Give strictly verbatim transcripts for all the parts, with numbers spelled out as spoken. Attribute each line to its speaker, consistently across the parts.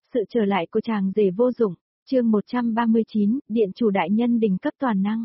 Speaker 1: Sự trở lại của chàng rể vô dụng, chương một trăm ba mươi chín, điện chủ đại nhân đỉnh cấp toàn năng.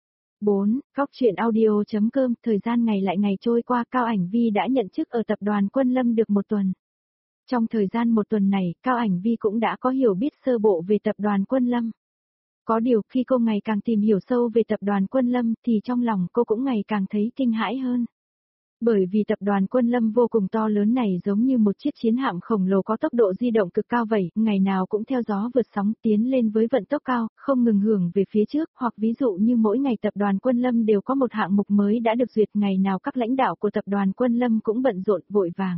Speaker 1: bốn. Góc truyện audio.com. Thời gian ngày lại ngày trôi qua, Cao Ảnh Vi đã nhận chức ở tập đoàn Quân Lâm được một tuần. Trong thời gian một tuần này, Cao Ảnh Vi cũng đã có hiểu biết sơ bộ về tập đoàn Quân Lâm. Có điều khi cô ngày càng tìm hiểu sâu về tập đoàn Quân Lâm thì trong lòng cô cũng ngày càng thấy kinh hãi hơn. Bởi vì tập đoàn Quân Lâm vô cùng to lớn này giống như một chiếc chiến hạm khổng lồ có tốc độ di động cực cao vậy, ngày nào cũng theo gió vượt sóng tiến lên với vận tốc cao, không ngừng hưởng về phía trước, hoặc ví dụ như mỗi ngày tập đoàn Quân Lâm đều có một hạng mục mới đã được duyệt, ngày nào các lãnh đạo của tập đoàn Quân Lâm cũng bận rộn vội vàng.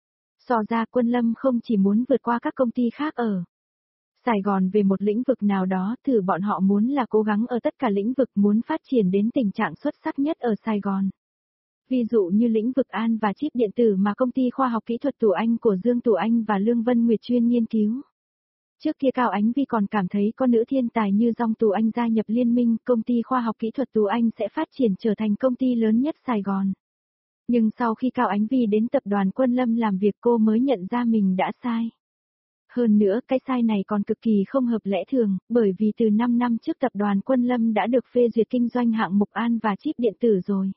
Speaker 1: So ra Quân Lâm không chỉ muốn vượt qua các công ty khác ở Sài Gòn về một lĩnh vực nào đó, thử bọn họ muốn là cố gắng ở tất cả lĩnh vực, muốn phát triển đến tình trạng xuất sắc nhất ở Sài Gòn. Ví dụ như lĩnh vực an và chip điện tử mà công ty khoa học kỹ thuật Tú Anh của Dương Tú Anh và Lương Vân Nguyệt chuyên nghiên cứu. Trước kia Cao Ánh Vi còn cảm thấy có nữ thiên tài như Dong Tú Anh gia nhập liên minh, công ty khoa học kỹ thuật Tú Anh sẽ phát triển trở thành công ty lớn nhất Sài Gòn. Nhưng sau khi Cao Ánh Vi đến tập đoàn Quân Lâm làm việc, cô mới nhận ra mình đã sai. Hơn nữa, cái sai này còn cực kỳ không hợp lẽ thường, bởi vì từ năm năm trước tập đoàn Quân Lâm đã được phê duyệt kinh doanh hạng mục an và chip điện tử rồi.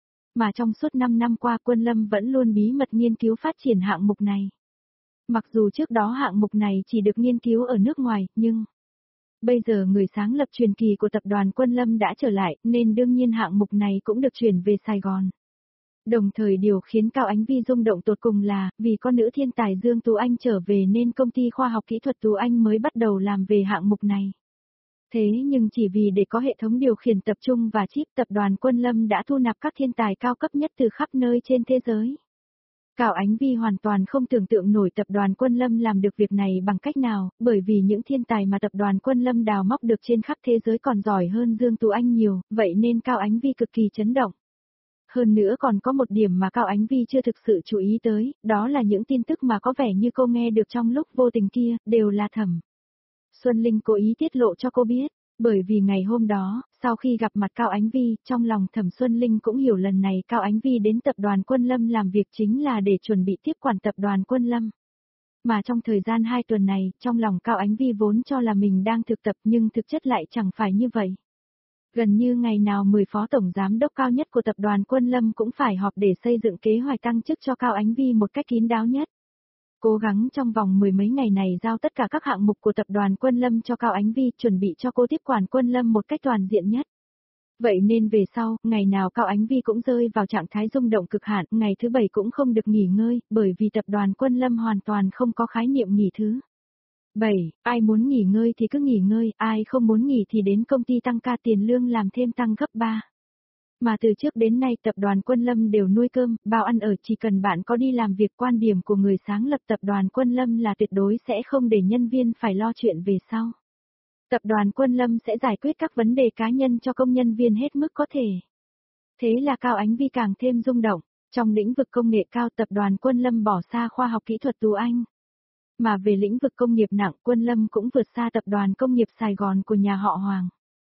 Speaker 1: Mà trong suốt năm năm qua Quân Lâm vẫn luôn bí mật nghiên cứu phát triển hạng mục này. Mặc dù trước đó hạng mục này chỉ được nghiên cứu ở nước ngoài, nhưng bây giờ người sáng lập truyền kỳ của tập đoàn Quân Lâm đã trở lại, nên đương nhiên hạng mục này cũng được chuyển về Sài Gòn. Đồng thời điều khiến Cao Ánh Vi rung động tột cùng là, vì con nữ thiên tài Dương Tú Anh trở về nên công ty khoa học kỹ thuật Tú Anh mới bắt đầu làm về hạng mục này. Thế nhưng chỉ vì để có hệ thống điều khiển tập trung và chip, tập đoàn Quân Lâm đã thu nạp các thiên tài cao cấp nhất từ khắp nơi trên thế giới. Cao Ánh Vi hoàn toàn không tưởng tượng nổi tập đoàn Quân Lâm làm được việc này bằng cách nào, bởi vì những thiên tài mà tập đoàn Quân Lâm đào móc được trên khắp thế giới còn giỏi hơn Dương Tú Anh nhiều, vậy nên Cao Ánh Vi cực kỳ chấn động. Hơn nữa còn có một điểm mà Cao Ánh Vi chưa thực sự chú ý tới, đó là những tin tức mà có vẻ như cô nghe được trong lúc vô tình kia, đều là Thẩm Xuân Linh cố ý tiết lộ cho cô biết, bởi vì ngày hôm đó, sau khi gặp mặt Cao Ánh Vi, trong lòng Thẩm Xuân Linh cũng hiểu lần này Cao Ánh Vi đến tập đoàn Quân Lâm làm việc chính là để chuẩn bị tiếp quản tập đoàn Quân Lâm. Mà trong thời gian hai tuần này, trong lòng Cao Ánh Vi vốn cho là mình đang thực tập nhưng thực chất lại chẳng phải như vậy. Gần như ngày nào mười phó tổng giám đốc cao nhất của tập đoàn Quân Lâm cũng phải họp để xây dựng kế hoạch tăng chức cho Cao Ánh Vi một cách kín đáo nhất. Cố gắng trong vòng mười mấy ngày này giao tất cả các hạng mục của tập đoàn Quân Lâm cho Cao Ánh Vi, chuẩn bị cho cô tiếp quản Quân Lâm một cách toàn diện nhất. Vậy nên về sau, ngày nào Cao Ánh Vi cũng rơi vào trạng thái rung động cực hạn, ngày thứ bảy cũng không được nghỉ ngơi, bởi vì tập đoàn Quân Lâm hoàn toàn không có khái niệm nghỉ thứ bảy, ai muốn nghỉ ngơi thì cứ nghỉ ngơi, ai không muốn nghỉ thì đến công ty tăng ca, tiền lương làm thêm tăng gấp ba. Mà từ trước đến nay tập đoàn Quân Lâm đều nuôi cơm, bao ăn ở, chỉ cần bạn có đi làm việc. Quan điểm của người sáng lập tập đoàn Quân Lâm là tuyệt đối sẽ không để nhân viên phải lo chuyện về sau. Tập đoàn Quân Lâm sẽ giải quyết các vấn đề cá nhân cho công nhân viên hết mức có thể. Thế là Cao Ánh Vi càng thêm rung động, trong lĩnh vực công nghệ cao tập đoàn Quân Lâm bỏ xa khoa học kỹ thuật Tú Anh. Mà về lĩnh vực công nghiệp nặng, Quân Lâm cũng vượt xa tập đoàn công nghiệp Sài Gòn của nhà họ Hoàng.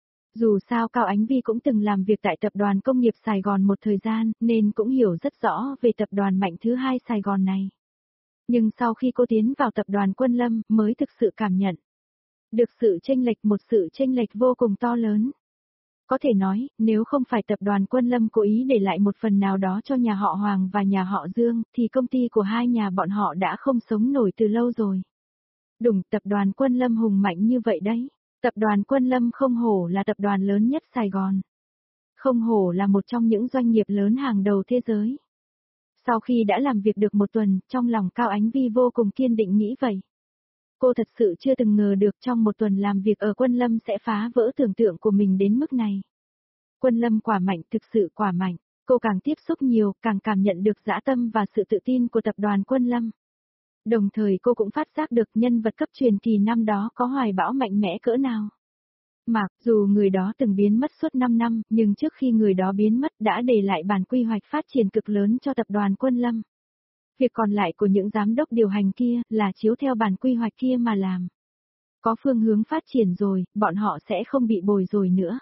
Speaker 1: Dù sao Cao Ánh Vi cũng từng làm việc tại tập đoàn công nghiệp Sài Gòn một thời gian, nên cũng hiểu rất rõ về tập đoàn mạnh thứ hai Sài Gòn này. Nhưng sau khi cô tiến vào tập đoàn Quân Lâm, mới thực sự cảm nhận được sự chênh lệch, một sự chênh lệch vô cùng to lớn. Có thể nói, nếu không phải tập đoàn Quân Lâm cố ý để lại một phần nào đó cho nhà họ Hoàng và nhà họ Dương, thì công ty của hai nhà bọn họ đã không sống nổi từ lâu rồi. Đúng, tập đoàn Quân Lâm hùng mạnh như vậy đấy. Tập đoàn Quân Lâm không hổ là tập đoàn lớn nhất Sài Gòn. Không hổ là một trong những doanh nghiệp lớn hàng đầu thế giới. Sau khi đã làm việc được một tuần, trong lòng Cao Ánh Vi vô cùng kiên định nghĩ vậy. Cô thật sự chưa từng ngờ được trong một tuần làm việc ở Quân Lâm sẽ phá vỡ tưởng tượng của mình đến mức này. Quân Lâm quả mạnh, thực sự quả mạnh. Cô càng tiếp xúc nhiều, càng cảm nhận được dã tâm và sự tự tin của tập đoàn Quân Lâm. Đồng thời cô cũng phát giác được nhân vật cấp truyền kỳ năm đó có hoài bão mạnh mẽ cỡ nào. Mà, dù người đó từng biến mất suốt năm năm, nhưng trước khi người đó biến mất đã để lại bản quy hoạch phát triển cực lớn cho tập đoàn Quân Lâm. Việc còn lại của những giám đốc điều hành kia là chiếu theo bản quy hoạch kia mà làm. Có phương hướng phát triển rồi, bọn họ sẽ không bị bồi rồi nữa.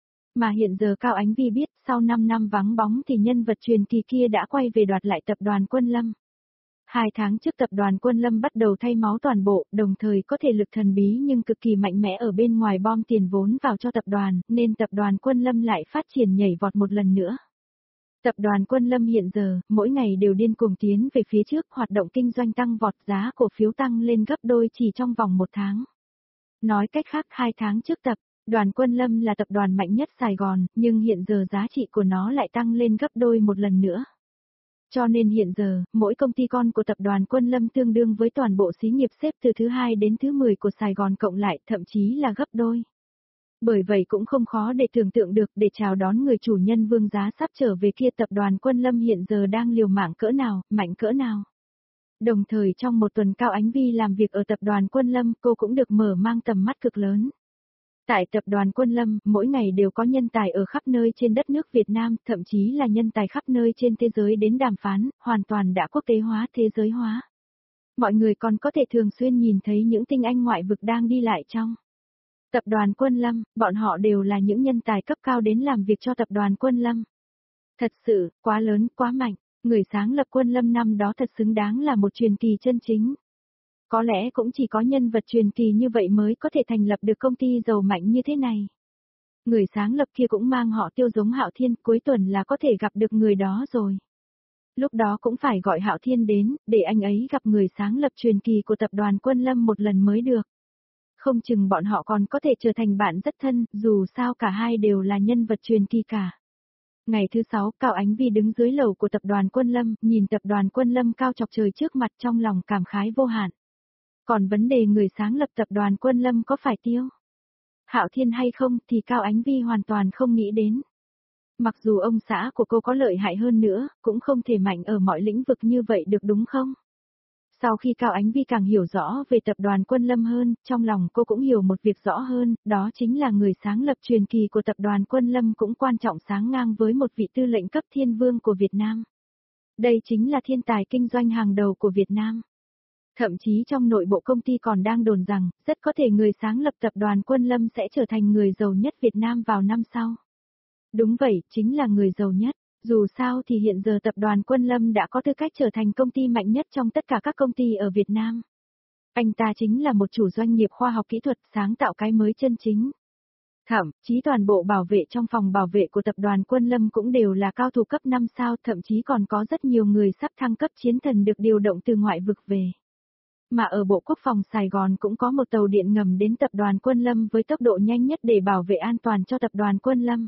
Speaker 1: Mà hiện giờ Cao Ánh Vi biết, sau năm năm vắng bóng thì nhân vật truyền kỳ kia đã quay về đoạt lại tập đoàn Quân Lâm. Hai tháng trước tập đoàn Quân Lâm bắt đầu thay máu toàn bộ, đồng thời có thể lực thần bí nhưng cực kỳ mạnh mẽ ở bên ngoài bom tiền vốn vào cho tập đoàn, nên tập đoàn Quân Lâm lại phát triển nhảy vọt một lần nữa. Tập đoàn Quân Lâm hiện giờ, mỗi ngày đều điên cuồng tiến về phía trước, hoạt động kinh doanh tăng vọt, giá cổ phiếu tăng lên gấp đôi chỉ trong vòng một tháng. Nói cách khác, hai tháng trước tập đoàn Quân Lâm là tập đoàn mạnh nhất Sài Gòn, nhưng hiện giờ giá trị của nó lại tăng lên gấp đôi một lần nữa. Cho nên hiện giờ, mỗi công ty con của tập đoàn Quân Lâm tương đương với toàn bộ xí nghiệp xếp từ thứ hai đến thứ mười của Sài Gòn cộng lại, thậm chí là gấp đôi. Bởi vậy cũng không khó để tưởng tượng được, để chào đón người chủ nhân Vương Giá sắp trở về kia, tập đoàn Quân Lâm hiện giờ đang liều mạng cỡ nào, mạnh cỡ nào. Đồng thời trong một tuần Cao Ánh Vi làm việc ở tập đoàn Quân Lâm, cô cũng được mở mang tầm mắt cực lớn. Tại tập đoàn Quân Lâm, mỗi ngày đều có nhân tài ở khắp nơi trên đất nước Việt Nam, thậm chí là nhân tài khắp nơi trên thế giới đến đàm phán, hoàn toàn đã quốc tế hóa, thế giới hóa. Mọi người còn có thể thường xuyên nhìn thấy những tinh anh ngoại vực đang đi lại trong tập đoàn Quân Lâm, bọn họ đều là những nhân tài cấp cao đến làm việc cho tập đoàn Quân Lâm. Thật sự, quá lớn, quá mạnh, người sáng lập Quân Lâm năm đó thật xứng đáng là một truyền kỳ chân chính. Có lẽ cũng chỉ có nhân vật truyền kỳ như vậy mới có thể thành lập được công ty giàu mạnh như thế này. Người sáng lập kia cũng mang họ Tiêu giống Hạo Thiên, cuối tuần là có thể gặp được người đó rồi. Lúc đó cũng phải gọi Hạo Thiên đến, để anh ấy gặp người sáng lập truyền kỳ của tập đoàn Quân Lâm một lần mới được. Không chừng bọn họ còn có thể trở thành bạn rất thân, dù sao cả hai đều là nhân vật truyền kỳ cả. Ngày thứ sáu, Cao Ánh Vi đứng dưới lầu của tập đoàn Quân Lâm, nhìn tập đoàn Quân Lâm cao chọc trời trước mặt, trong lòng cảm khái vô hạn. Còn vấn đề người sáng lập tập đoàn Quân Lâm có phải Tiêu Hạo Thiên hay không thì Cao Ánh Vi hoàn toàn không nghĩ đến. Mặc dù ông xã của cô có lợi hại hơn nữa, cũng không thể mạnh ở mọi lĩnh vực như vậy được đúng không? Sau khi Cao Ánh Vi càng hiểu rõ về tập đoàn Quân Lâm hơn, trong lòng cô cũng hiểu một việc rõ hơn, đó chính là người sáng lập truyền kỳ của tập đoàn Quân Lâm cũng quan trọng sáng ngang với một vị tư lệnh cấp thiên vương của Việt Nam. Đây chính là thiên tài kinh doanh hàng đầu của Việt Nam. Thậm chí trong nội bộ công ty còn đang đồn rằng, rất có thể người sáng lập tập đoàn Quân Lâm sẽ trở thành người giàu nhất Việt Nam vào năm sau. Đúng vậy, chính là người giàu nhất. Dù sao thì hiện giờ tập đoàn Quân Lâm đã có tư cách trở thành công ty mạnh nhất trong tất cả các công ty ở Việt Nam. Anh ta chính là một chủ doanh nghiệp khoa học kỹ thuật sáng tạo cái mới chân chính. Thậm chí toàn bộ bảo vệ trong phòng bảo vệ của tập đoàn Quân Lâm cũng đều là cao thủ cấp năm sao, thậm chí còn có rất nhiều người sắp thăng cấp chiến thần được điều động từ ngoại vực về. Mà ở Bộ Quốc phòng Sài Gòn cũng có một tàu điện ngầm đến tập đoàn Quân Lâm với tốc độ nhanh nhất để bảo vệ an toàn cho tập đoàn Quân Lâm.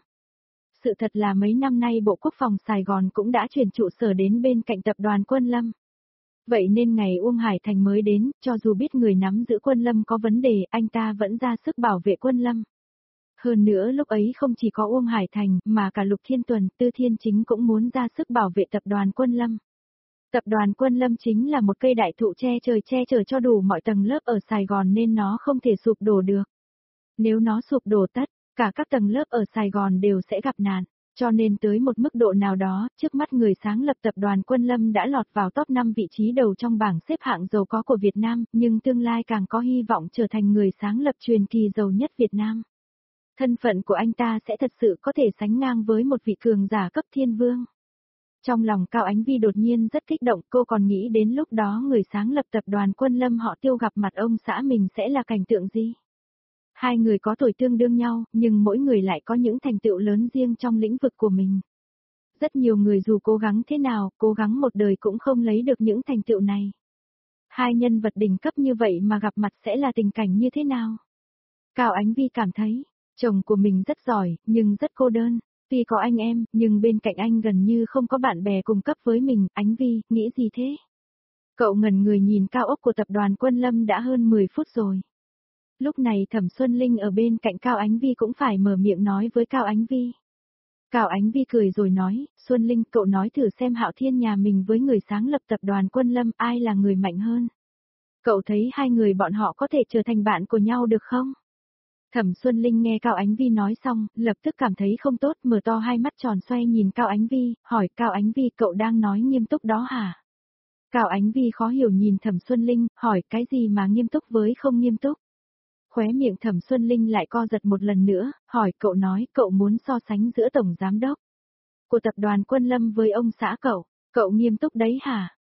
Speaker 1: Sự thật là mấy năm nay Bộ Quốc phòng Sài Gòn cũng đã chuyển trụ sở đến bên cạnh tập đoàn Quân Lâm. Vậy nên ngày Uông Hải Thành mới đến, cho dù biết người nắm giữ Quân Lâm có vấn đề, anh ta vẫn ra sức bảo vệ Quân Lâm. Hơn nữa lúc ấy không chỉ có Uông Hải Thành, mà cả Lục Thiên Tuần, Tư Thiên Chính cũng muốn ra sức bảo vệ tập đoàn Quân Lâm. Tập đoàn Quân Lâm chính là một cây đại thụ che trời che chở cho đủ mọi tầng lớp ở Sài Gòn nên nó không thể sụp đổ được. Nếu nó sụp đổ tất, cả các tầng lớp ở Sài Gòn đều sẽ gặp nạn, cho nên tới một mức độ nào đó, trước mắt người sáng lập tập đoàn Quân Lâm đã lọt vào top năm vị trí đầu trong bảng xếp hạng giàu có của Việt Nam, nhưng tương lai càng có hy vọng trở thành người sáng lập truyền kỳ giàu nhất Việt Nam. Thân phận của anh ta sẽ thật sự có thể sánh ngang với một vị cường giả cấp thiên vương. Trong lòng Cao Ánh Vi đột nhiên rất kích động, cô còn nghĩ đến lúc đó người sáng lập tập đoàn Quân Lâm họ Tiêu gặp mặt ông xã mình sẽ là cảnh tượng gì. Hai người có tuổi tương đương nhau, nhưng mỗi người lại có những thành tựu lớn riêng trong lĩnh vực của mình. Rất nhiều người dù cố gắng thế nào, cố gắng một đời cũng không lấy được những thành tựu này. Hai nhân vật đỉnh cấp như vậy mà gặp mặt sẽ là tình cảnh như thế nào? Cao Ánh Vi cảm thấy, chồng của mình rất giỏi, nhưng rất cô đơn. Tuy có anh em, nhưng bên cạnh anh gần như không có bạn bè cùng cấp với mình. Ánh Vi, nghĩ gì thế? Cậu ngẩn người nhìn cao ốc của tập đoàn Quân Lâm đã hơn mười phút rồi. Lúc này Thẩm Xuân Linh ở bên cạnh Cao Ánh Vi cũng phải mở miệng nói với Cao Ánh Vi. Cao Ánh Vi cười rồi nói, Xuân Linh, cậu nói thử xem Hạo Thiên nhà mình với người sáng lập tập đoàn Quân Lâm ai là người mạnh hơn. Cậu thấy hai người bọn họ có thể trở thành bạn của nhau được không? Thẩm Xuân Linh nghe Cao Ánh Vi nói xong, lập tức cảm thấy không tốt, mở to hai mắt tròn xoay nhìn Cao Ánh Vi, hỏi Cao Ánh Vi, cậu đang nói nghiêm túc đó hả? Cao Ánh Vi khó hiểu nhìn Thẩm Xuân Linh, hỏi cái gì mà nghiêm túc với không nghiêm túc? Khóe miệng Thẩm Xuân Linh lại co giật một lần nữa, hỏi cậu nói cậu muốn so sánh giữa tổng giám đốc của tập đoàn Quân Lâm với ông xã cậu, cậu nghiêm túc đấy hả?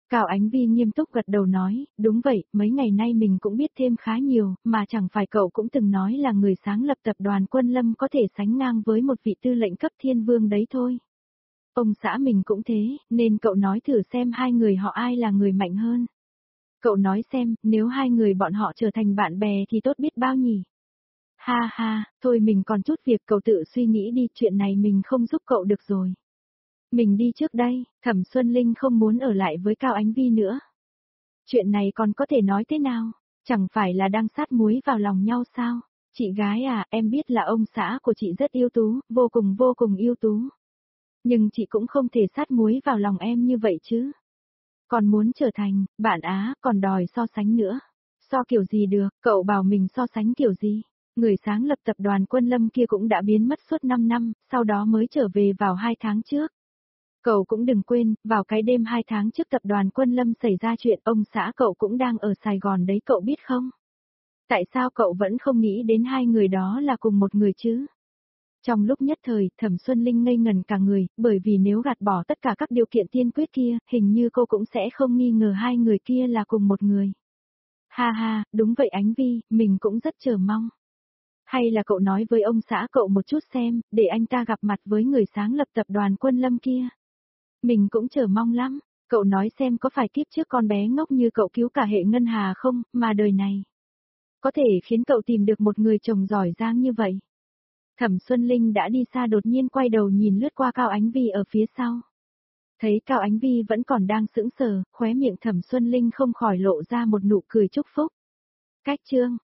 Speaker 1: Cao Ánh Vi nghiêm túc gật đầu nói, đúng vậy, mấy ngày nay mình cũng biết thêm khá nhiều, mà chẳng phải cậu cũng từng nói là người sáng lập tập đoàn Quân Lâm có thể sánh ngang với một vị tư lệnh cấp thiên vương đấy thôi. Ông xã mình cũng thế, nên cậu nói thử xem hai người họ ai là người mạnh hơn. Cậu nói xem, nếu hai người bọn họ trở thành bạn bè thì tốt biết bao nhỉ. Ha ha, thôi mình còn chút việc, cậu tự suy nghĩ đi, chuyện này mình không giúp cậu được rồi. Mình đi trước đây, Thẩm Xuân Linh không muốn ở lại với Cao Ánh Vi nữa. Chuyện này còn có thể nói thế nào, chẳng phải là đang sát muối vào lòng nhau sao? Chị gái à, em biết là ông xã của chị rất ưu tú, vô cùng vô cùng ưu tú. Nhưng chị cũng không thể sát muối vào lòng em như vậy chứ. Còn muốn trở thành, bạn á, còn đòi so sánh nữa. So kiểu gì được, cậu bảo mình so sánh kiểu gì? Người sáng lập tập đoàn Quân Lâm kia cũng đã biến mất suốt năm năm, sau đó mới trở về vào hai tháng trước. Cậu cũng đừng quên, vào cái đêm hai tháng trước tập đoàn Quân Lâm xảy ra chuyện, ông xã cậu cũng đang ở Sài Gòn đấy, cậu biết không? Tại sao cậu vẫn không nghĩ đến hai người đó là cùng một người chứ? Trong lúc nhất thời, Thẩm Xuân Linh ngây ngần cả người, bởi vì nếu gạt bỏ tất cả các điều kiện tiên quyết kia, hình như cô cũng sẽ không nghi ngờ hai người kia là cùng một người. Ha ha, đúng vậy Ánh Vi, mình cũng rất chờ mong. Hay là cậu nói với ông xã cậu một chút xem, để anh ta gặp mặt với người sáng lập tập đoàn Quân Lâm kia. Mình cũng chờ mong lắm, cậu nói xem có phải kiếp trước con bé ngốc như cậu cứu cả hệ ngân hà không, mà đời này có thể khiến cậu tìm được một người chồng giỏi giang như vậy. Thẩm Xuân Linh đã đi xa, đột nhiên quay đầu nhìn lướt qua Cao Ánh Vi ở phía sau. Thấy Cao Ánh Vi vẫn còn đang sững sờ, khóe miệng Thẩm Xuân Linh không khỏi lộ ra một nụ cười chúc phúc. Cách chương